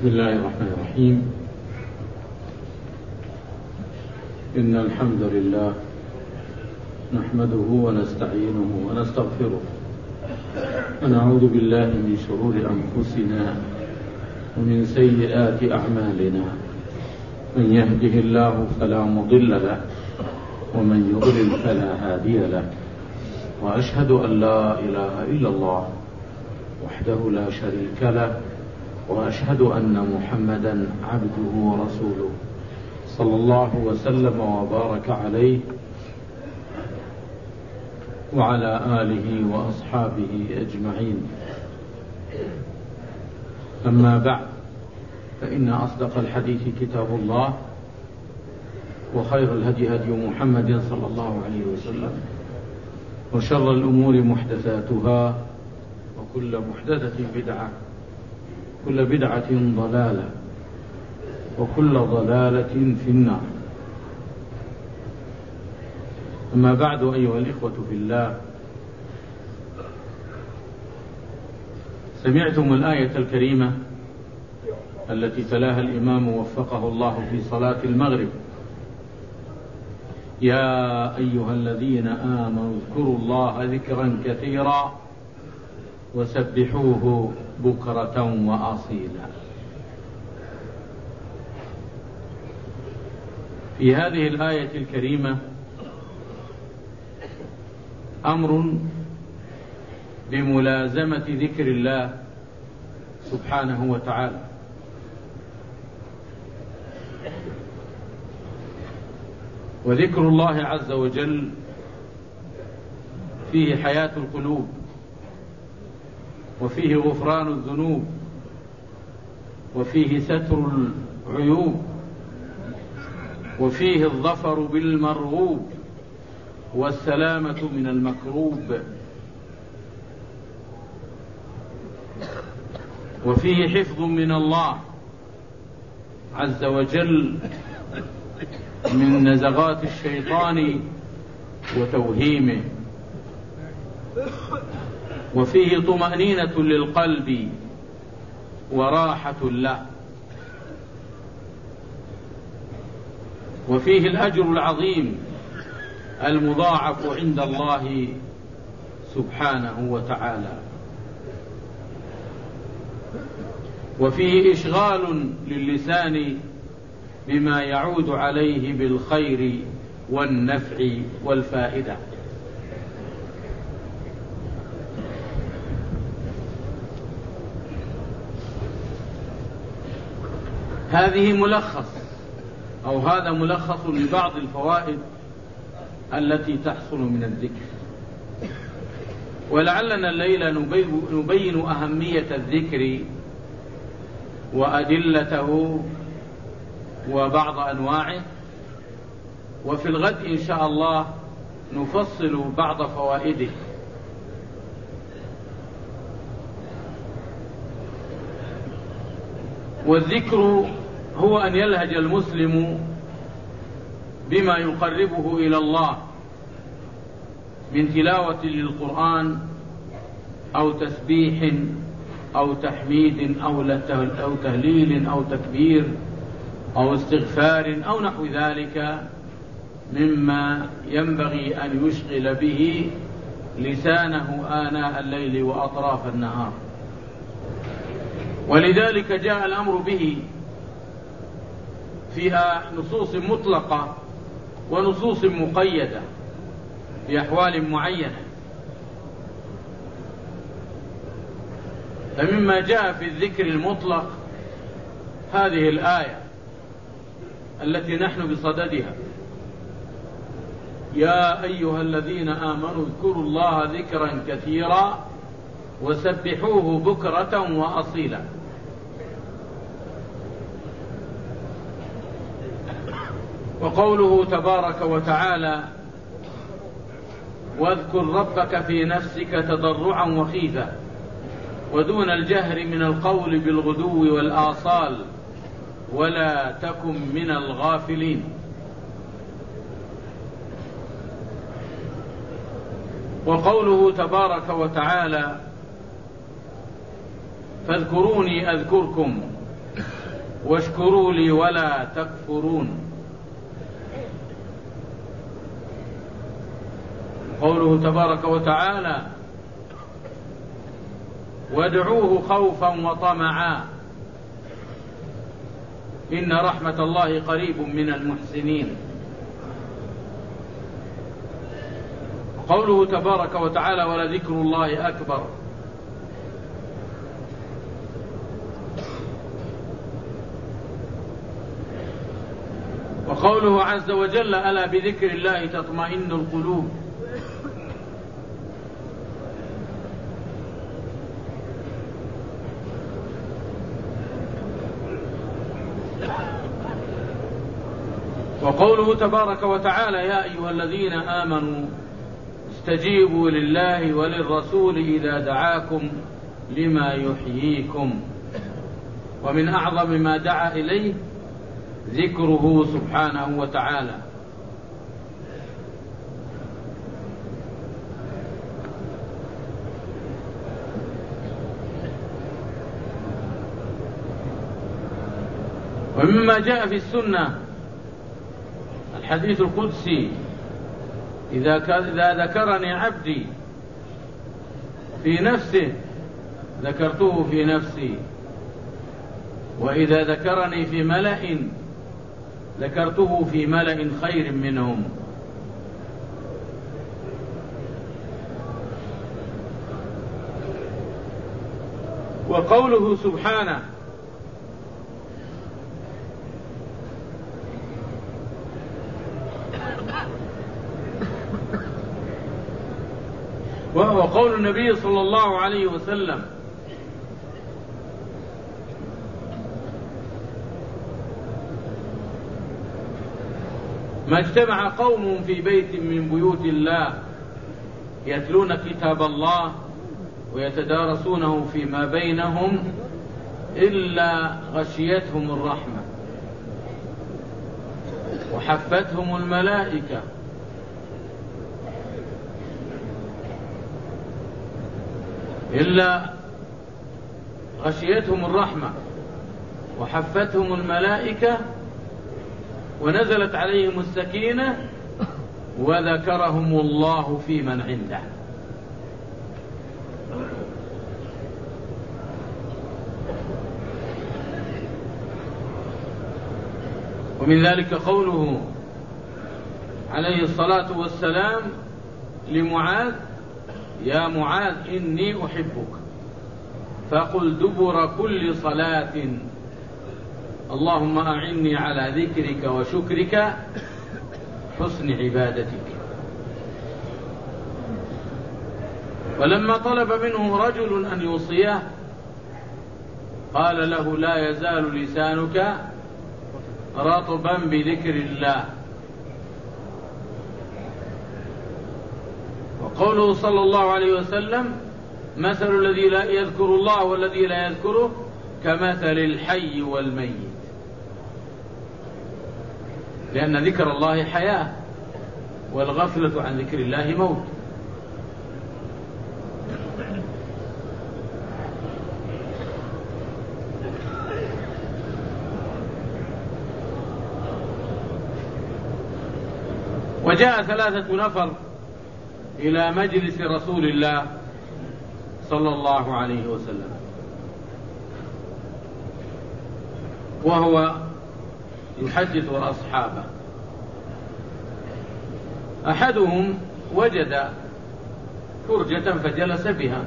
بسم الله الرحمن الرحيم. إن الحمد لله نحمده ونستعينه ونستغفره ونعوذ بالله من شرور أنفسنا ومن سيئات أعمالنا، من يهده الله فلا مضل له ومن يضلل فلا هادي له، وأشهد أن لا إله إلا الله وحده لا شريك له، وأشهد أن محمدا عبده ورسوله صلى الله وسلم وبارك عليه وعلى آله وأصحابه أجمعين. أما بعد، فإن أصدق الحديث كتاب الله، وخير الهدي هدي محمد صلى الله عليه وسلم، وشر الأمور محدثاتها، وكل محدثة بدعة، كل بدعة ضلالة، وكل ضلالة في النار. أما بعد، أيها الإخوة في الله، سمعتم الآية الكريمة التي تلاها الإمام وفقه الله في صلاة المغرب: يا أيها الذين آمنوا اذكروا الله ذكرا كثيرا وسبحوه بكرة وأصيلا. في هذه الآية الكريمة أمر بملازمة ذكر الله سبحانه وتعالى، وذكر الله عز وجل فيه حياة القلوب، وفيه غفران الذنوب، وفيه ستر العيوب، وفيه الظفر بالمرغوب والسلامة من المكروب، وفيه حفظ من الله عز وجل من نزغات الشيطان وتوهيمه، وفيه طمأنينة للقلب وراحة له، وفيه الأجر العظيم المضاعف عند الله سبحانه وتعالى، وفيه إشغال للسان بما يعود عليه بالخير والنفع والفائدة. هذه هذا ملخص لبعض الفوائد التي تحصل من الذكر، ولعلنا الليلة نبين أهمية الذكر وأدلته وبعض أنواعه، وفي الغد إن شاء الله نفصل بعض فوائده. والذكر هو أن يلهج المسلم بما يقربه إلى الله من تلاوة للقرآن أو تسبيح أو تحميد أو تهليل أو تكبير أو استغفار أو نحو ذلك مما ينبغي أن يشغل به لسانه آناء الليل وأطراف النهار. ولذلك جاء الأمر به فيها نصوص مطلقة ونصوص مقيدة في أحوال معينة. فمما جاء في الذكر المطلق هذه الآية التي نحن بصددها: يا أيها الذين آمنوا اذكروا الله ذكرا كثيرا وسبحوه بكرة وأصيلا. وقوله تبارك وتعالى: واذكر ربك في نفسك تضرعا وخيفة ودون الجهر من القول بالغدو والآصال ولا تكن من الغافلين. وقوله تبارك وتعالى: فاذكروني أذكركم واشكروا لي ولا تكفرون. قوله تبارك وتعالى وادعوه خوفا وطمعا إن رحمة الله قريب من المحسنين. قوله تبارك وتعالى ولذكر الله أكبر. وقوله عز وجل ألا بذكر الله تطمئن القلوب. وقوله تبارك وتعالى يا أيها الذين آمنوا استجيبوا لله وللرسول إذا دعاكم لما يحييكم. ومن أعظم ما دعا إليه ذكره سبحانه وتعالى. ومما جاء في السنة الحديث القدسي إذا ذكرني عبدي في نفسه ذكرته في نفسي، وإذا ذكرني في ملأ ذكرته في ملأ خير منهم. وقوله سبحانه وقول النبي صلى الله عليه وسلم ما اجتمع قوم في بيت من بيوت الله يتلون كتاب الله ويتدارسونه فيما بينهم إلا غشيتهم الرحمة وحفتهم الملائكة إلا غشيتهم الرحمة وحفتهم الملائكة ونزلت عليهم السكينة وذكرهم الله في من عنده. ومن ذلك قوله عليه الصلاة والسلام لمعاذ يا معاذ إني أحبك فقل دبر كل صلاة اللهم أعني على ذكرك وشكرك حسن عبادتك. ولما طلب منه رجل أن يوصيه قال له لا يزال لسانك رطبا بذكر الله. وقوله صلى الله عليه وسلم مثل الذي لا يذكر الله والذي لا يذكره كمثل الحي والميت، لأن ذكر الله حياة والغفلة عن ذكر الله موت. وجاء 3 نفر إلى مجلس رسول الله صلى الله عليه وسلم وهو يحدث أصحابه. أحدهم وجد فرجة فجلس بها،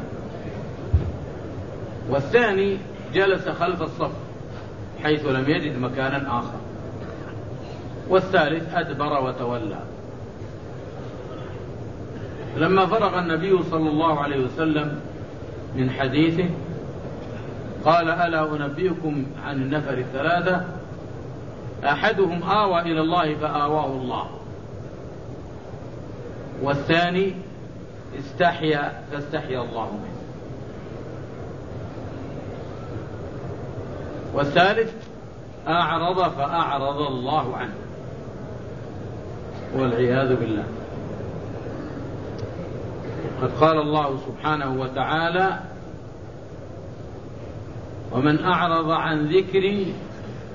والثاني جلس خلف الصف حيث لم يجد مكانا آخر، والثالث أدبر وتولى. لما فرغ النبي صلى الله عليه وسلم من حديثه قال ألا أنبئكم عن النفر 3 أحدهم آوى إلى الله فآواه الله، والثاني استحيا فاستحيا الله منه، والثالث أعرض فأعرض الله عنه، والعياذ بالله. قد قال الله سبحانه وتعالى ومن أعرض عن ذكري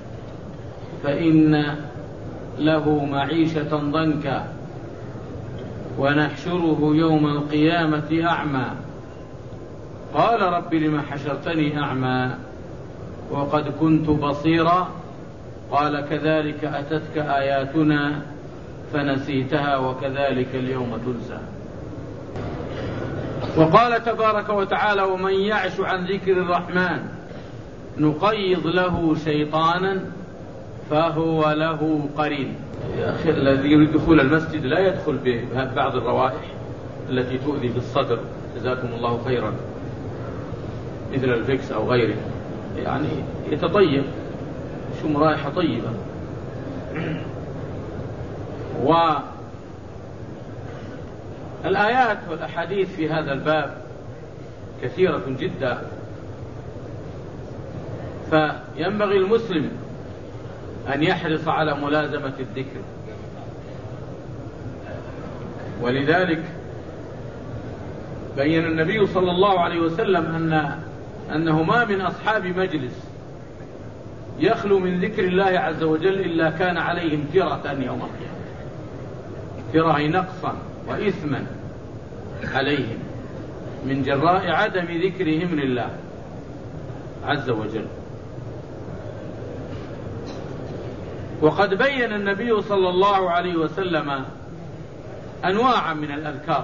فإن له معيشة ضنكا ونحشره يوم القيامة أعمى قال رب لم حشرتني أعمى وقد كنت بصيرا قال كذلك أتتك آياتنا فنسيتها وكذلك اليوم تنسى. وقال تبارك وتعالى ومن يعش عن ذكر الرحمن نقيض له شيطانا فهو له قرين. الذي يريد دخول المسجد لا يدخل ببعض الروائح التي تؤذي في الصدر جزاكم الله خيرا مثل الفيكس أو غيره، يعني يتطيب شم رائحة طيبة. والآيات والأحاديث في هذا الباب كثيرة جدا، فينبغي المسلم أن يحرص على ملازمة الذكر. ولذلك بين النبي صلى الله عليه وسلم أنه ما من أصحاب مجلس يخلو من ذكر الله عز وجل إلا كان عليهم ترة يوم القيامة، ترة نقصا وإثما عليهم من جراء عدم ذكرهم لله عز وجل. وقد بين النبي صلى الله عليه وسلم أنواعا من الأذكار،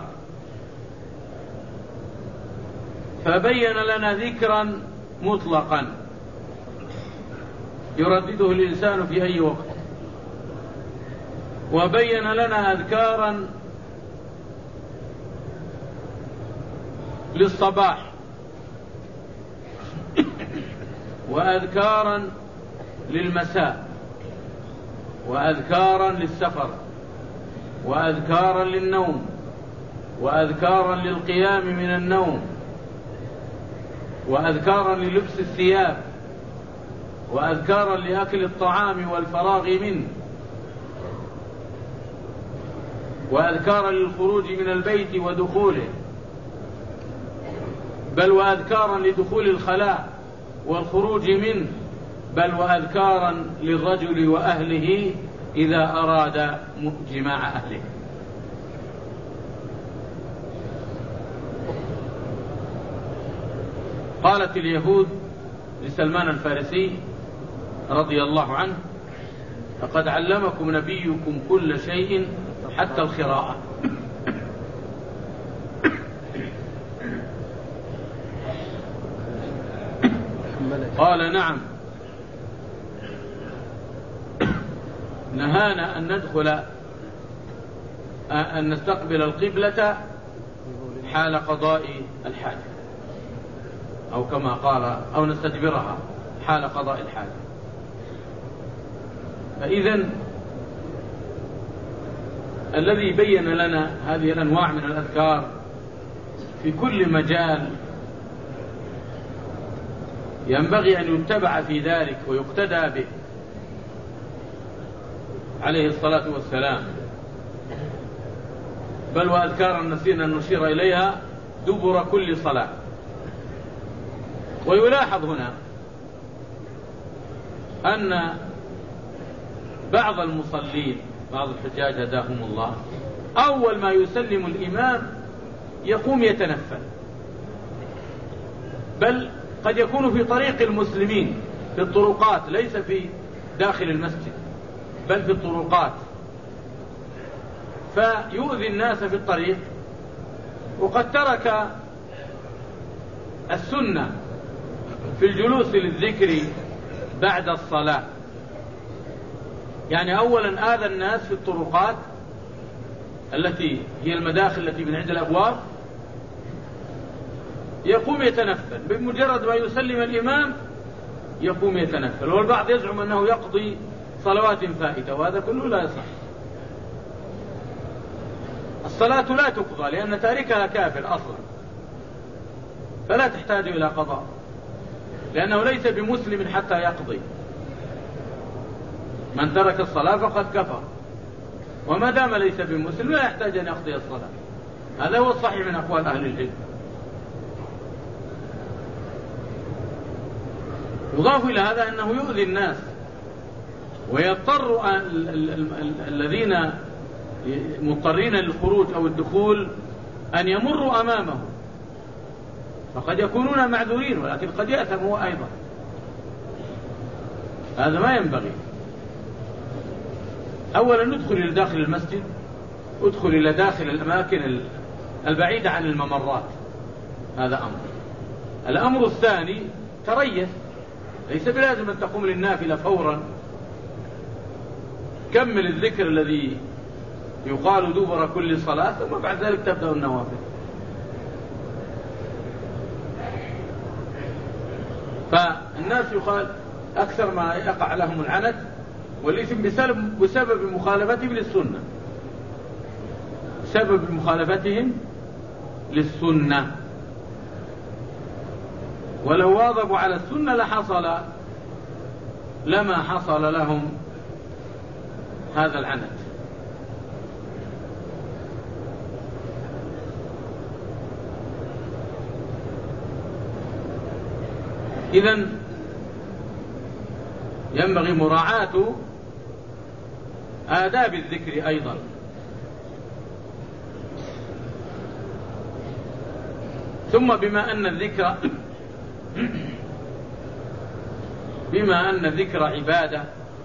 فبين لنا ذكرا مطلقا يردده الإنسان في أي وقت، وبين لنا أذكارا للصباح وأذكارا للمساء وأذكارا للسفر وأذكارا للنوم وأذكارا للقيام من النوم وأذكارا للبس الثياب وأذكارا لأكل الطعام والفراغ منه وأذكارا للخروج من البيت ودخوله، بل وأذكارا لدخول الخلاء والخروج منه، بل وأذكارا للرجل وأهله إذا أراد جماع أهله. قالت اليهود لسلمان الفارسي رضي الله عنه لقد علمكم نبيكم كل شيء حتى القراءة. قال نعم، نهانا أن ندخل أن نستقبل القبلة حال قضاء الحاجة، أو كما قال أو نستدبرها حال قضاء الحاجة. فإذن الذي بين لنا هذه الأنواع من الأذكار في كل مجال ينبغي أن يتبع في ذلك ويقتدى به عليه الصلاة والسلام. بل وأذكارا نسينا أن نشير إليها دبر كل صلاة. ويلاحظ هنا أن بعض المصلين بعض الحجاج هداهم الله أول ما يسلم الإمام يقوم يتنفل، بل قد يكون في طريق المسلمين في الطرقات ليس في داخل المسجد بل في الطرقات، فيؤذي الناس في الطريق، وقد ترك السنة في الجلوس للذكر بعد الصلاة. يعني أولا آذى الناس في الطرقات التي هي المداخل التي من عند الأبواب، يقوم يتنفل بمجرد ما يسلم الإمام يقوم يتنفل، والبعض يزعم أنه يقضي صلوات فائتة، وهذا كله لا يصح. الصلاة لا تقضى لأن تاركها كافر أصلا، فلا تحتاج إلى قضاء لأنه ليس بمسلم حتى يقضي. من ترك الصلاة فقد كفر، وما دام ليس بمسلم لا يحتاج أن يقضي الصلاة. هذا هو الصحيح من أقوال أهل العلم. يضاف إلى هذا أنه يؤذي الناس ويضطر الذين مضطرين للخروج أو الدخول أن يمروا أمامه، فقد يكونون معذورين ولكن قد يأثم هو أيضا. هذا ما ينبغي. أولا ندخل إلى داخل المسجد، ادخل إلى داخل الأماكن البعيدة عن الممرات، هذا أمر. الأمر الثاني تريث، ليس بلازم أن تقوم للنافلة فورا، كمل الذكر الذي يقال دبر كل صلاة ثم بعد ذلك تبدأ النوافل. فالناس يقال أكثر ما يقع لهم العنت والإثم بسبب مخالفتهم للسنة، بسبب مخالفتهم للسنة. ولو واظبوا على السنة لما حصل لهم هذا العنت. إذن ينبغي مراعاة آداب الذكر أيضا. ثم بما أن الذكر عبادة،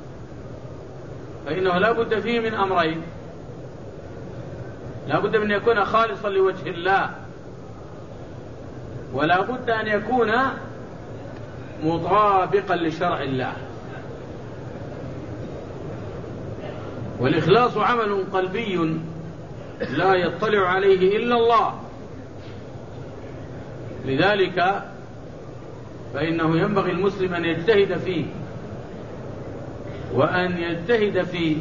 فإنه لا بد فيه من أمرين: لا بد من يكون خالصا لوجه الله، ولا بد أن يكون مطابقا لشرع الله. والإخلاص عمل قلبي لا يطلع عليه إلا الله، لذلك فإنه ينبغي المسلم أن يجتهد فيه، وأن يجتهد في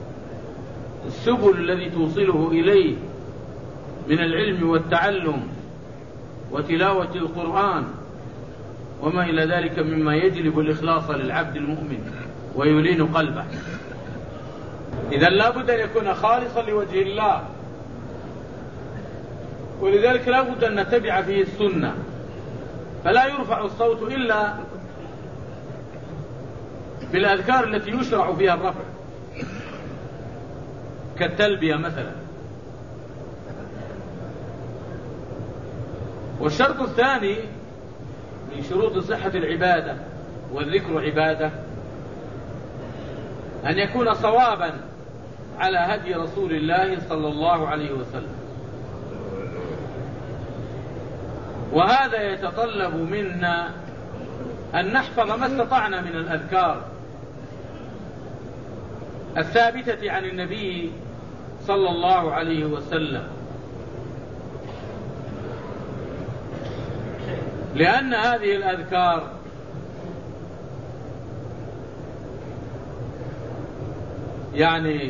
السبل التي توصله إليه من العلم والتعلم وتلاوة القرآن وما إلى ذلك مما يجلب الإخلاص للعبد المؤمن ويلين قلبه. إذن لا بد أن يكون خالصا لوجه الله، ولذلك لا بد أن نتبع فيه السنة، فلا يرفع الصوت إلا بالأذكار التي يشرع فيها الرفع كالتلبية مثلا. والشرط الثاني من شروط صحة العبادة والذكر عبادة أن يكون صوابا على هدي رسول الله صلى الله عليه وسلم. وهذا يتطلب منا أن نحفظ ما استطعنا من الأذكار الثابتة عن النبي صلى الله عليه وسلم، لأن هذه الأذكار يعني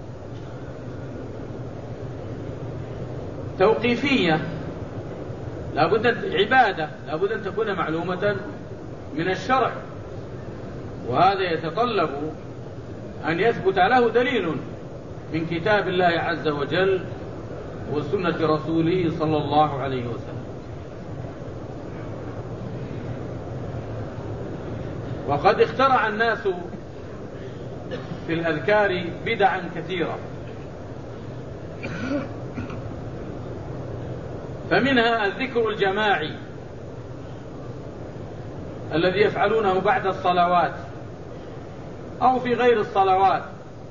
توقيفية، لابد عبادة، لابد أن تكون معلومة من الشرع، وهذا يتطلب أن يثبت له دليل من كتاب الله عز وجل وسنة رسوله صلى الله عليه وسلم. وقد اخترع الناس في الأذكار بدعا كثيرة، فمنها الذكر الجماعي الذي يفعلونه بعد الصلوات أو في غير الصلوات.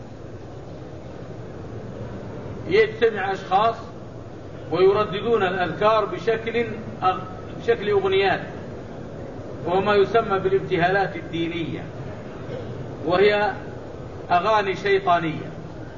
يجتمع أشخاص ويرددون الأذكار بشكل أغنيات، وهو ما يسمى بالابتهالات الدينية، وهي أغاني شيطانية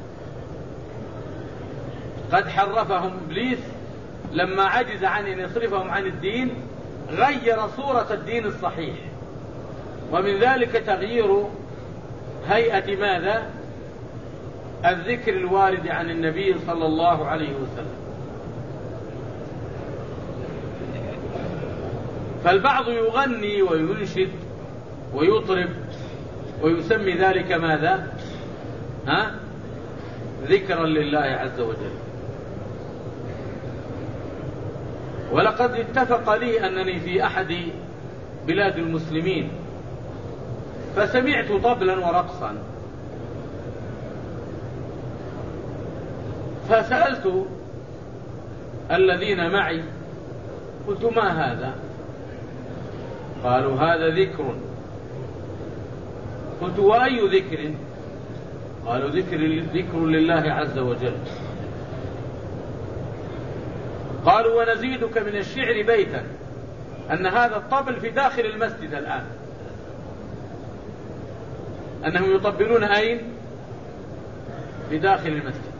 قد حرفهم إبليس لما عجز عن أن يصرفهم عن الدين، غير صورة الدين الصحيح، ومن ذلك تغيير هيئة ماذا؟ الذكر الوارد عن النبي صلى الله عليه وسلم. فالبعض يغني وينشد ويطرب ويسمي ذلك ماذا؟ ذكرا لله عز وجل. ولقد اتفق لي أنني في أحد بلاد المسلمين فسمعت طبلا ورقصا فسألت الذين معي قلت ما هذا؟ قالوا هذا ذكر. قلت وأي ذكر؟ قالوا ذكر لله عز وجل. قالوا ونزيدك من الشعر بيتا أن هذا الطبل في داخل المسجد الآن، أنهم يطبلون أين؟ في داخل المسجد،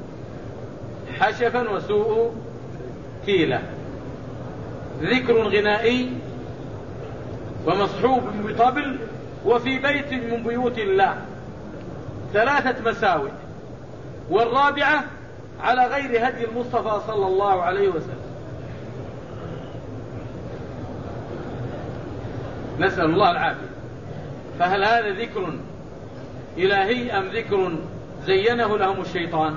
حشفا وسوء كيلة، ذكر غنائي ومصحوب بطبل وفي بيت من بيوت الله، 3 مساوئ، والرابعة على غير هدي المصطفى صلى الله عليه وسلم. نسأل الله العافية. فهل هذا ذكر إلهي أم ذكر زينه لهم الشيطان؟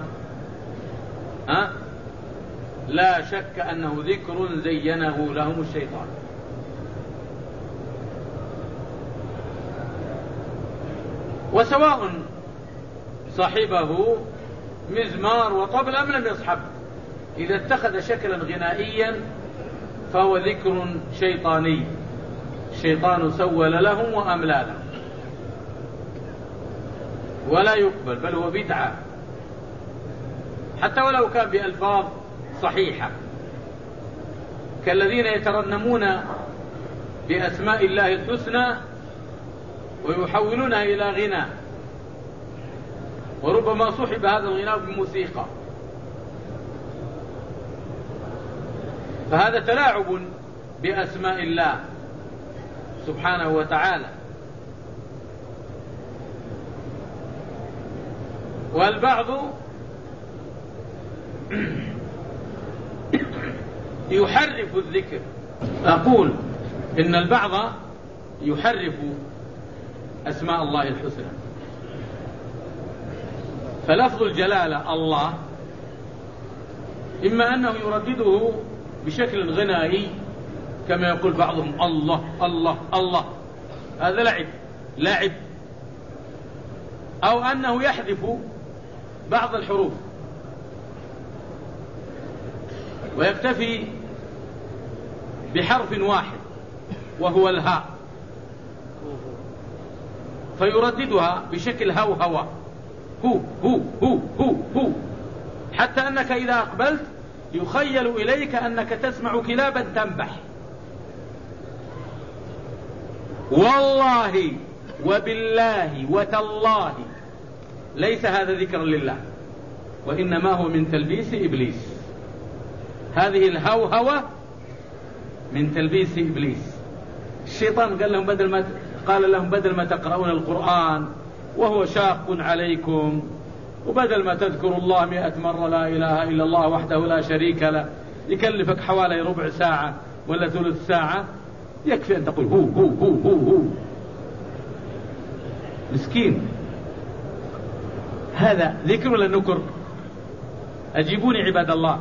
لا شك أنه ذكر زينه لهم الشيطان. وسواء صاحبه مزمار وطبل أم لم يصحب، إذا اتخذ شكلا غنائيا فهو ذكر شيطاني، الشيطان سول لهم وأملى لهم، ولا يقبل، بل هو بدعة حتى ولو كان بألفاظ صحيحة، كالذين يترنمون بأسماء الله الحسنى ويحولونها إلى غنى، وربما صحب هذا الغناء بموسيقى، فهذا تلاعب بأسماء الله سبحانه وتعالى. والبعض يحرف الذكر. أقول إن البعض يحرف أسماء الله الحسنى، فلفظ الجلالة الله إما أنه يردده بشكل غنائي كما يقول بعضهم الله الله الله، هذا لعب، أو أنه يحذف بعض الحروف ويكتفي بحرف واحد وهو الهاء، فيرددها بشكل هوهوة، هو هو هو هو هو، حتى أنك إذا أقبلت يخيل إليك أنك تسمع كلابا تنبح. والله وبالله وتالله ليس هذا ذكرا لله، وإنما هو من تلبيس إبليس. هذه الهوهوة من تلبيس إبليس. الشيطان قال لهم بدل ما تقرؤون القرآن وهو شاق عليكم، وبدل ما تذكروا الله 100 مرة لا إله إلا الله وحده لا شريك له يكلفك حوالي ربع ساعة ولا ثلث ساعة، يكفي أن تقول هو هو هو هو هو. مسكين، هذا ذكر ولا نكر؟ أجيبوني عباد الله،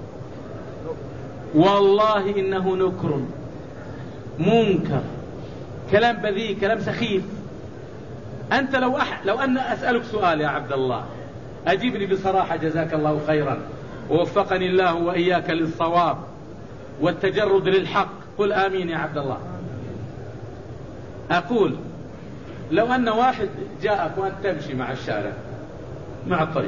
والله إنه نكر منكر، كلام بذيء، كلام سخيف. أنت لو أن أسألك سؤال يا عبد الله أجيبني بصراحة جزاك الله خيرا ووفقني الله وإياك للصواب والتجرد للحق، قل آمين يا عبد الله. أقول لو أن واحد جاءك وأنت تمشي مع الشارع مع الطريق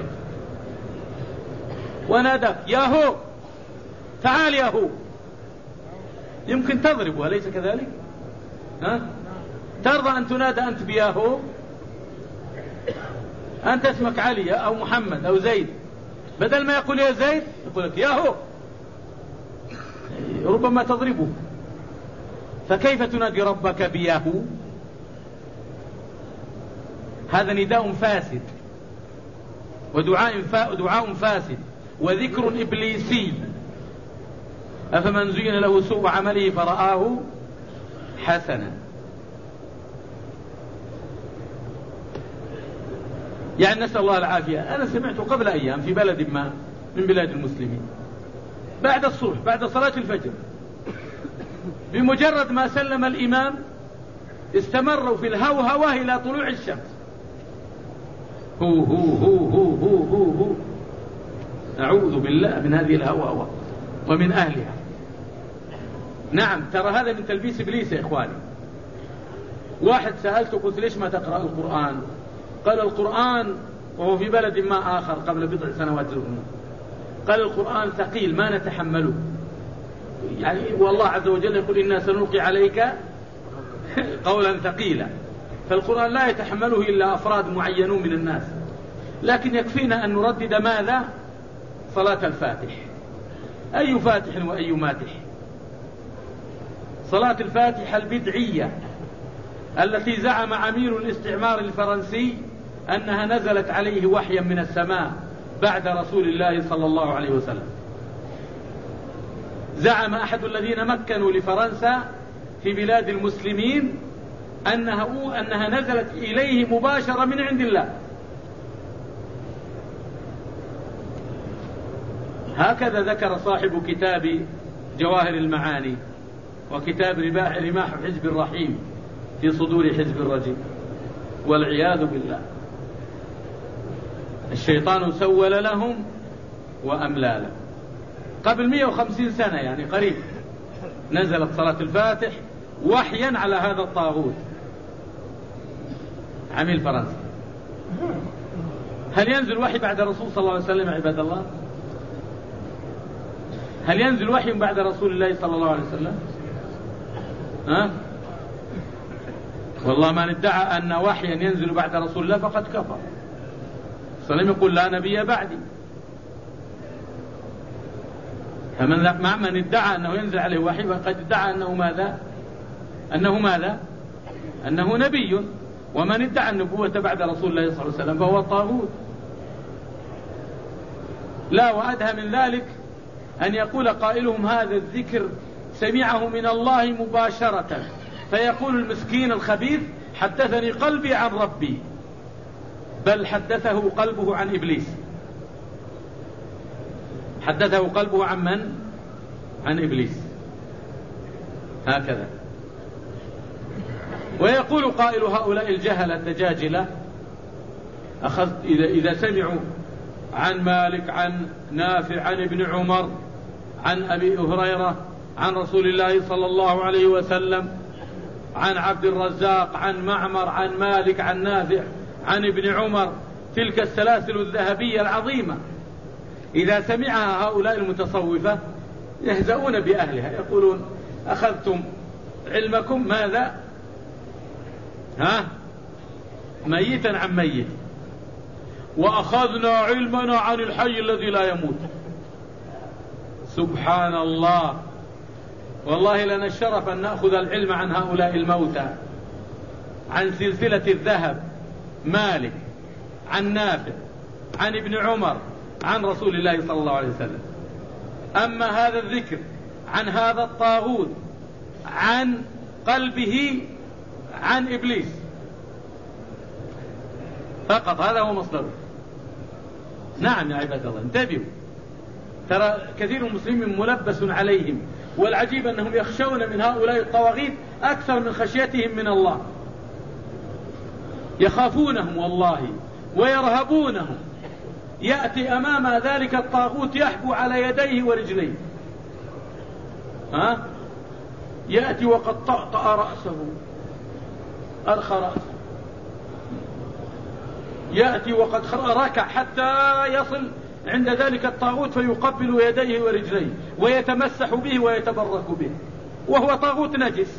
ونادك يا هو، تعال يا هو، يمكن تضربه، أليس كذلك؟ ترضى أن تنادى أنت بياهو؟ أنت اسمك علي أو محمد أو زيد، بدل ما يقول يا زيد يقول لك ياهو، ربما تضربه. فكيف تنادي ربك بياهو؟ هذا نداء فاسد ودعاء فاسد وذكر إبليسي. أفمن زين له سوء عمله فرآه حسنا. يعني نسأل الله العافية. أنا سمعت قبل أيام في بلد ما من بلاد المسلمين بعد الصبح بعد صلاة الفجر بمجرد ما سلم الإمام استمروا في الهوهوة إلى طلوع الشمس. هو هو هو هو هو هو هو. نعوذ بالله من هذه الهوى ومن أهلها. نعم، ترى هذا من تلبيس إبليس يا إخواني. واحد سألته قلت ليش ما تقرأ القرآن؟ قال القرآن، وهو في بلد ما آخر قبل بضع سنوات زرنا، قال القرآن ثقيل ما نتحمله. يعني والله عز وجل يقول إنا سنلقي عليك قولا ثقيلا، فالقرآن لا يتحمله إلا أفراد معينون من الناس. لكن يكفينا أن نردد ماذا؟ صلاة الفاتح. أي فاتح وأي ماتح؟ صلاة الفاتحة البدعية التي زعم عميل الاستعمار الفرنسي أنها نزلت عليه وحيا من السماء بعد رسول الله صلى الله عليه وسلم. زعم أحد الذين مكنوا لفرنسا في بلاد المسلمين أنها نزلت إليه مباشرة من عند الله. هكذا ذكر صاحب كتاب جواهر المعاني وكتاب رماح حزب الرحيم في صدور حزب الرجيم، والعياذ بالله. الشيطان سول لهم وأملى لهم. قبل 150 سنة يعني قريب نزلت صلاة الفاتح وحيا على هذا الطاغوت عميل فرنسا. هل ينزل وحي بعد الرسول صلى الله عليه وسلم عباد الله؟ هل ينزل وحي بعد رسول الله صلى الله عليه وسلم؟ والله من ادعى أن وحيا ينزل بعد رسول الله فقد كفر. صلى يقول لا نبي بعدي. فمن ادعى أنه ينزل عليه وحي فقد ادعى أنه ماذا؟ أنه نبي. ومن ادعى النبوة بعد رسول الله صلى الله عليه وسلم فهو الطاغوت. لا، وأدهى من ذلك أن يقول قائلهم هذا الذكر سمعه من الله مباشرة، فيقول المسكين الخبيث حدثني قلبي عن ربي، بل حدثه قلبه عن إبليس. حدثه قلبه عن من؟ عن إبليس. هكذا. ويقول قائل هؤلاء الجهلة الدجاجلة إذا سمعوا عن مالك عن نافع عن ابن عمر عن أبي هريرة عن رسول الله صلى الله عليه وسلم عن عبد الرزاق عن معمر عن مالك عن نافع عن ابن عمر، تلك السلاسل الذهبية العظيمة، إذا سمعها هؤلاء المتصوفة يهزؤون بأهلها، يقولون أخذتم علمكم ماذا؟ ميتا عن ميت، وأخذنا علمنا عن الحي الذي لا يموت. سبحان الله، والله لنا الشرف أن نأخذ العلم عن هؤلاء الموتى، عن سلسلة الذهب، مالك عن نافع عن ابن عمر عن رسول الله صلى الله عليه وسلم. أما هذا الذكر عن هذا الطاغوت عن قلبه عن إبليس فقط، هذا هو مصدره. نعم يا عباد الله انتبهوا، ترى كثير من المسلمين ملبس عليهم، والعجيب أنهم يخشون من هؤلاء الطواغيت أكثر من خشيتهم من الله. يخافونهم والله ويرهبونهم. يأتي أمام ذلك الطاغوت يحبو على يديه ورجليه، يأتي وقد طأطأ رأسه، أرخى رأسه، يأتي وقد ركع حتى يصل عند ذلك الطاغوت فيقبل يديه ورجليه ويتمسح به ويتبرك به، وهو طاغوت نجس.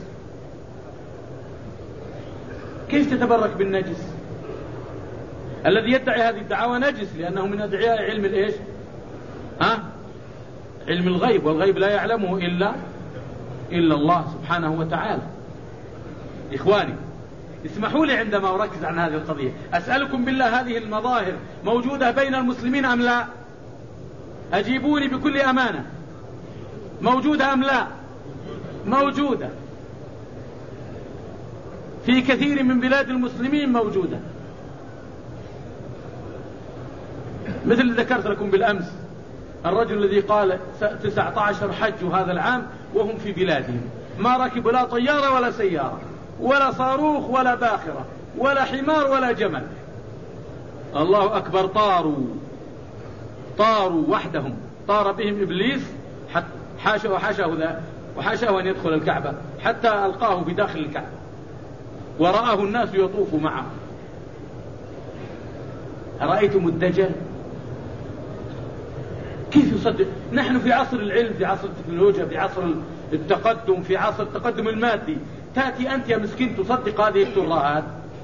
كيف تتبرك بالنجس؟ الذي يدعي هذه الدعوة نجس، لأنه من أدعياء علم الإيش؟ علم الغيب، والغيب لا يعلمه إلا الله سبحانه وتعالى. إخواني اسمحوا لي عندما أركز عن هذه القضية أسألكم بالله، هذه المظاهر موجودة بين المسلمين أم لا؟ أجيبوني بكل أمانة، موجودة أم لا؟ موجودة في كثير من بلاد المسلمين، موجودة. مثل ذكرت لكم بالأمس الرجل الذي قال 19 حج هذا العام وهم في بلادهم، ما ركبوا لا طيارة ولا سيارة ولا صاروخ ولا باخرة ولا حمار ولا جمل. الله أكبر، طاروا طاروا وحدهم، طار بهم إبليس وحاشاه أن يدخل الكعبة حتى ألقاه بداخل الكعبة ورآه الناس يطوف معه. أرأيتم الدجل كيف يصدق؟ نحن في عصر العلم، في عصر التكنولوجيا، في عصر التقدم، في عصر التقدم المادي، تأتي أنت يا مسكين تصدق هذه الترهات؟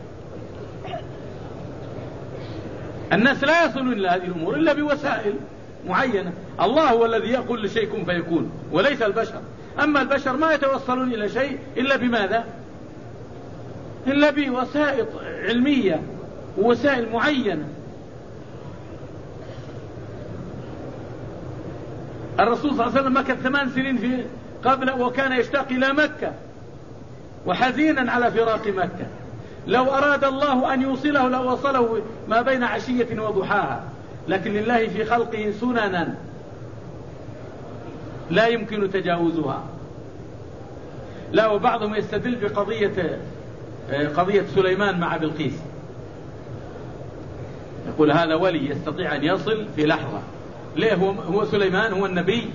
الناس لا يصلون إلى هذه الأمور إلا بوسائل معينة. الله هو الذي يقول لشيء كن فيكون وليس البشر. أما البشر ما يتوصلون إلى شيء إلا بماذا؟ إلا بوسائط علمية ووسائل معينة. الرسول صلى الله عليه وسلم مكث 8 سنين قبل، وكان يشتاق إلى مكة وحزينا على فراق مكة. لو أراد الله أن يوصله لوصله ما بين عشية وضحاها، لكن لله في خلقه سننا لا يمكن تجاوزها. لا، وبعضهم يستدل قضية سليمان مع بلقيس، يقول هذا ولي يستطيع أن يصل في لحظة. ليه؟ هو سليمان هو النبي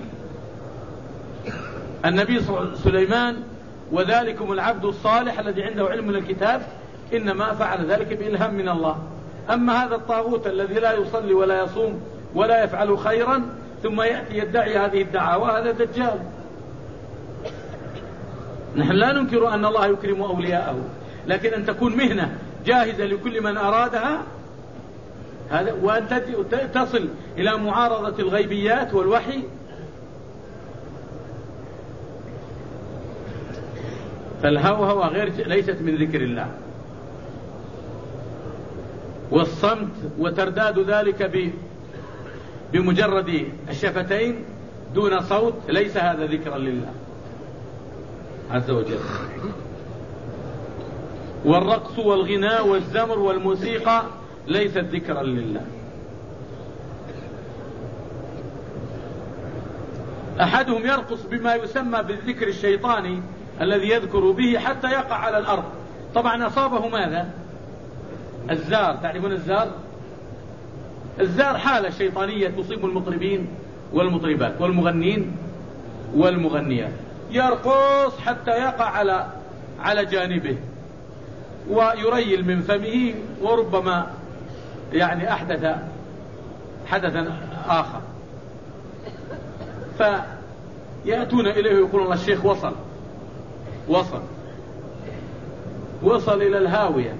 سليمان، وذلكم العبد الصالح الذي عنده علم من الكتاب إنما فعل ذلك بإلهام من الله. أما هذا الطاغوت الذي لا يصلي ولا يصوم ولا يفعل خيرا ثم يأتي يدعي هذه الدعاوى، هذا دجال. نحن لا ننكر أن الله يكرم أولياءه، لكن أن تكون مهنة جاهزة لكل من أرادها، هذا، وأن تصل إلى معارضة الغيبيات والوحي. فالهوهوة ليست من ذكر الله، والصمت وترداد ذلك بمجرد الشفتين دون صوت ليس هذا ذكرا لله عز وجل. والرقص والغناء والزمر والموسيقى ليست ذكرا لله. أحدهم يرقص بما يسمى بالذكر الشيطاني الذي يذكر به حتى يقع على الأرض. طبعا أصابه ماذا؟ الزار. تعرفون الزار؟ الزار حالة شيطانية تصيب المطربين والمطربات والمغنين والمغنيات. يرقص حتى يقع على جانبه ويريل من فمه، وربما يعني أحدث حدثا آخر، فيأتون إليه ويقولون الله الشيخ وصل إلى الهاوية.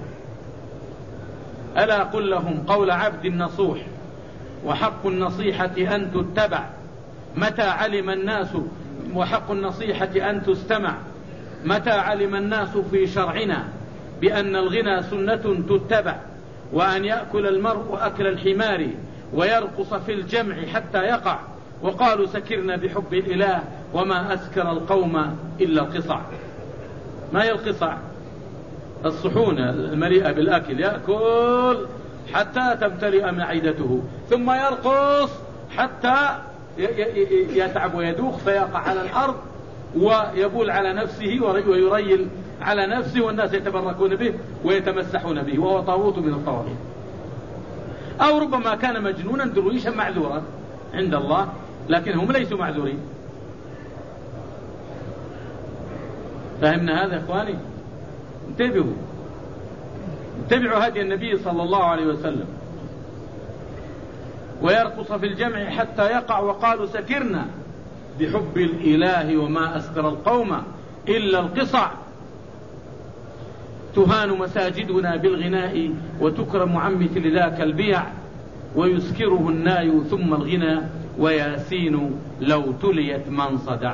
ألا قل لهم قول عبد نصوح، وحق النصيحة أن تتبع متى علم الناس، وحق النصيحة أن تستمع متى علم الناس في شرعنا بأن الغنى سنة تتبع، وأن يأكل المرء أكل الحمار ويرقص في الجمع حتى يقع، وقالوا سكرنا بحب الإله وما أسكر القوم إلا القصع. ما هي القصع؟ الصحون المليئة بالأكل، يأكل حتى تمتلئ معدته، ثم يرقص حتى يتعب ويدوخ فيقع على الأرض ويبول على نفسه ويريل على نفسه، والناس يتبركون به ويتمسحون به، وهو طاغوت من الطواغيت. أو ربما كان مجنونا درويشا معذورا عند الله، لكن هم ليسوا معذورين. فهمنا هذا يا إخواني؟ انتبهوا هدي النبي صلى الله عليه وسلم. ويرقص في الجمع حتى يقع، وقالوا سكرنا بحب الإله وما أسكر القوم إلا القصع. تهان مساجدنا بالغناء وتكرم عن مثل ذاك البيع، ويسكره الناي ثم الغنى وياسين لو تليت من صدع.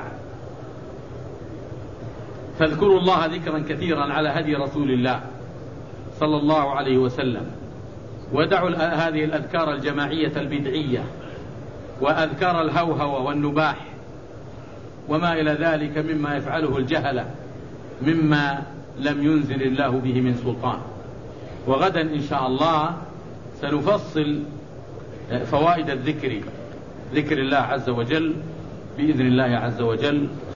فاذكروا الله ذكرا كثيرا على هدي رسول الله صلى الله عليه وسلم، ودعوا هذه الأذكار الجماعية البدعية وأذكار الهوهوة والنباح وما إلى ذلك مما يفعله الجهلة مما لم ينزل الله به من سلطان. وغدا إن شاء الله سنفصل فوائد ذكر الله عز وجل بإذن الله عز وجل.